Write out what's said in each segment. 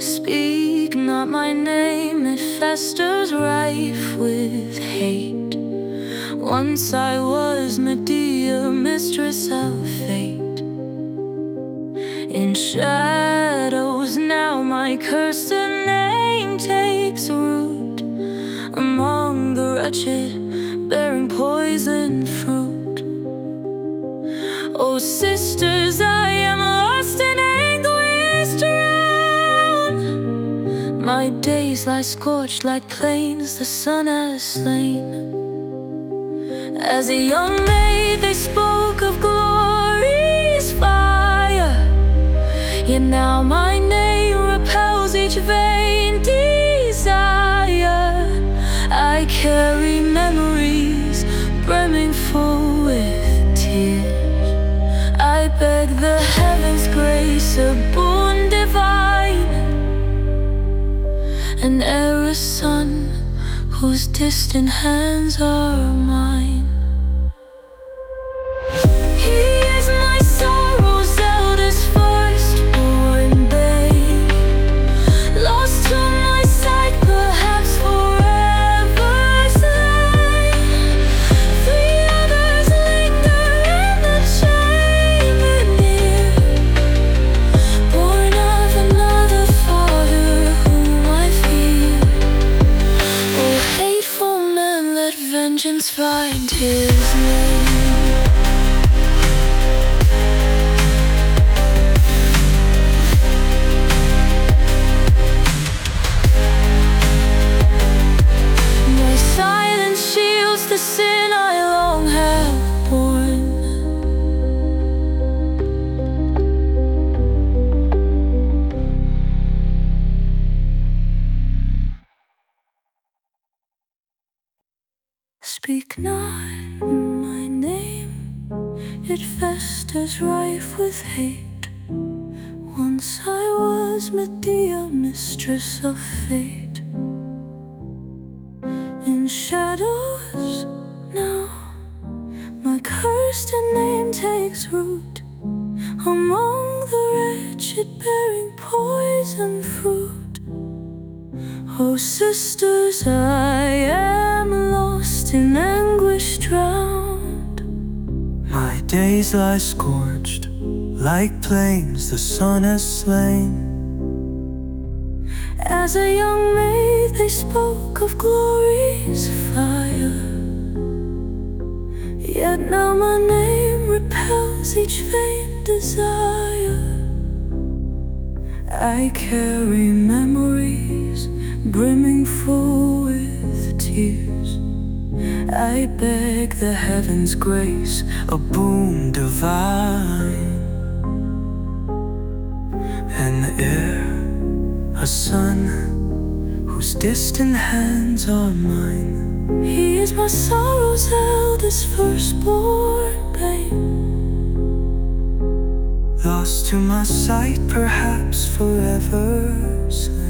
Speak not my name, it festers rife with hate. Once I was Medea, mistress of fate. In shadows now my cursed name takes root among the wretched, bearing poison fruit. Oh sisters, I am lost in anguish drowned. My days lie scorched like plains the sun has slain. As a young maid they spoke of glory's fire, yet now my name repels each vain desire. I carry memories brimming full with tears. I beg the heavens' grace, a boon divine, an heiress son whose distant hands are mine. Find his name. My silence shields the sin I long have borne. Speak not my name, it festers rife with hate. Once I was Medea, mistress of fate. In shadows now my cursed name takes root among the wretched, bearing poison fruit. Oh sisters, I am lost in anguish drowned. My days lie scorched like plains the sun has slain. As a young maid they spoke of glory's fire, yet now my name repels each vain desire. I carry memories brimming full with tears. I beg the heavens' grace, a boon divine, an heir, a son whose distant hands are mine. He is my sorrow's eldest, firstborn babe. Lost to my sight, perhaps forever slain.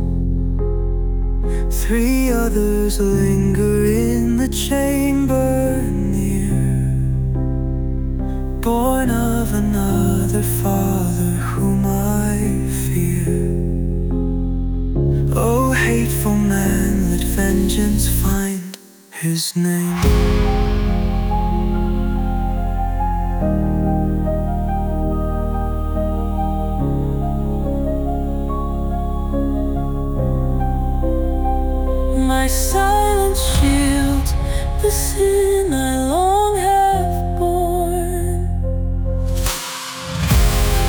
3 others linger in the chamber near, born of another father whom I fear. Oh hateful man, let vengeance find his name. My silence shields the sin I long have borne.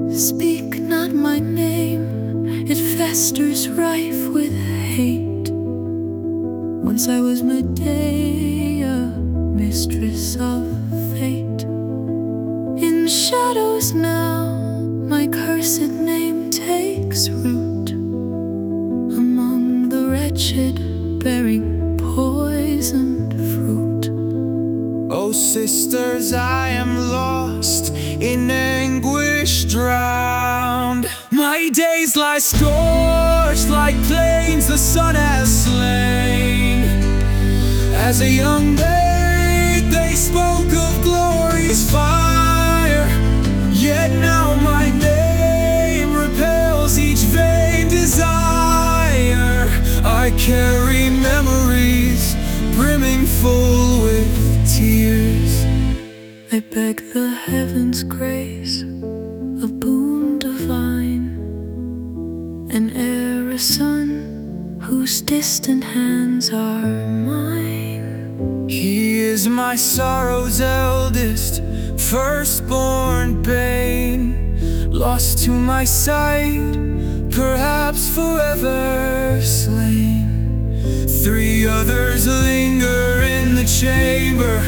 Speak not my name, it festers rife with hate. Once I was Medea, mistress of fate. In shadows now, my cursed name takes root among the wretched, bearing poisoned fruit. Oh sisters, I am lost, in anguish drowned. My days lie scorched like plains the sun has slain. As a young maid they spoke of glory's fire, yet now my name repels each vain desire. I carry memories brimming full with tears. I beg the heavens' grace, a boon divine, an heir, a son, whose distant hands are mine. He is my sorrow's eldest, firstborn bane, lost to my sight, perhaps forever slain. 3 others linger in the chamber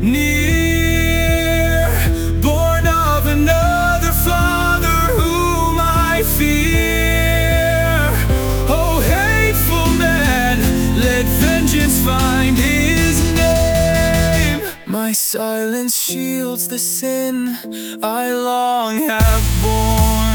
near, born of another father whom I fear. Oh hateful man, let vengeance find his name. My silence shields the sin I long have borne.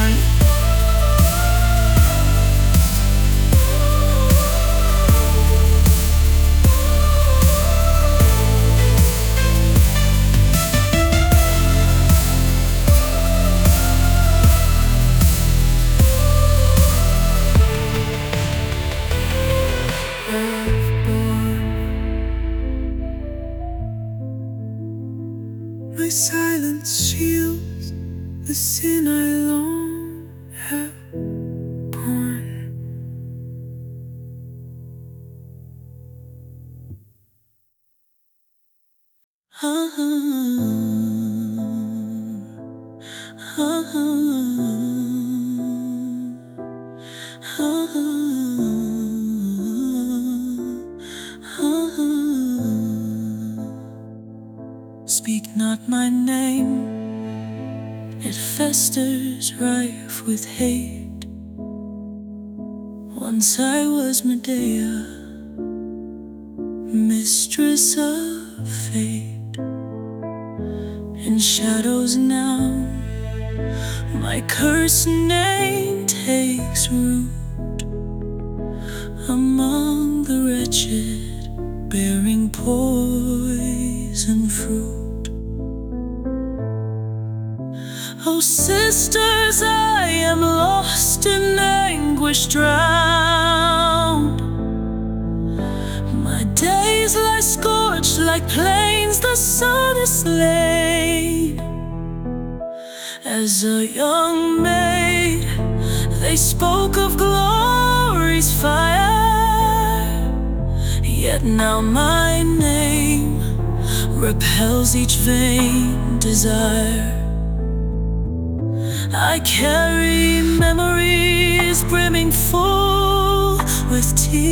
My silence shields the sin I long have borne. Speak not my name, it festers rife with hate. Once I was Medea, mistress of fate. In shadows now, my cursed name takes root among the wretched, bearing poison fruit. Oh sisters, I am lost in anguish drowned. My days lie scorched like plains the sun is slain. As a young maid they spoke of glory's fire, yet now my name repels each vain desire. I carry memories brimming full with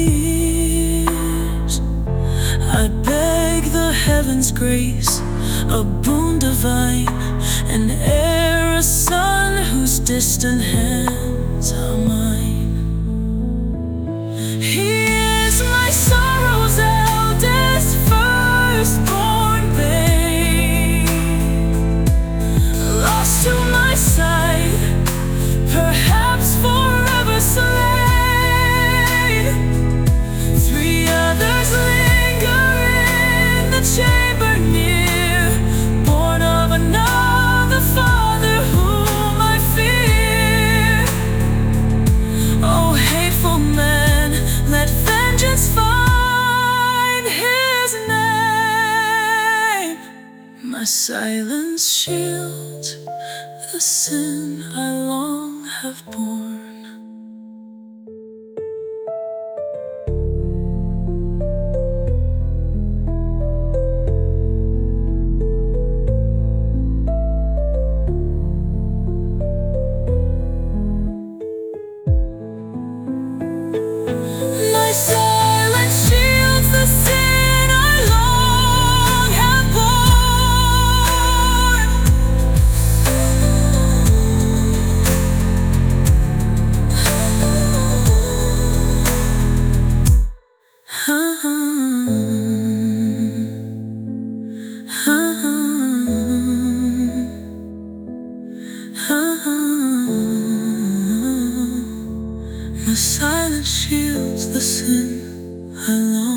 tears. I beg the heavens' grace, a boon divine, an heir, a son whose distant hands are mine. He is my sorrow's eldest, firstborn babe, lost to my sight, perhaps forever slain. 3 others linger in the chamber near, born of another father whom I fear. Oh hateful man, let vengeance find his name. My silence shields the sin I long have borne. silence shields the sin I long have borne. The silence shields the sin I long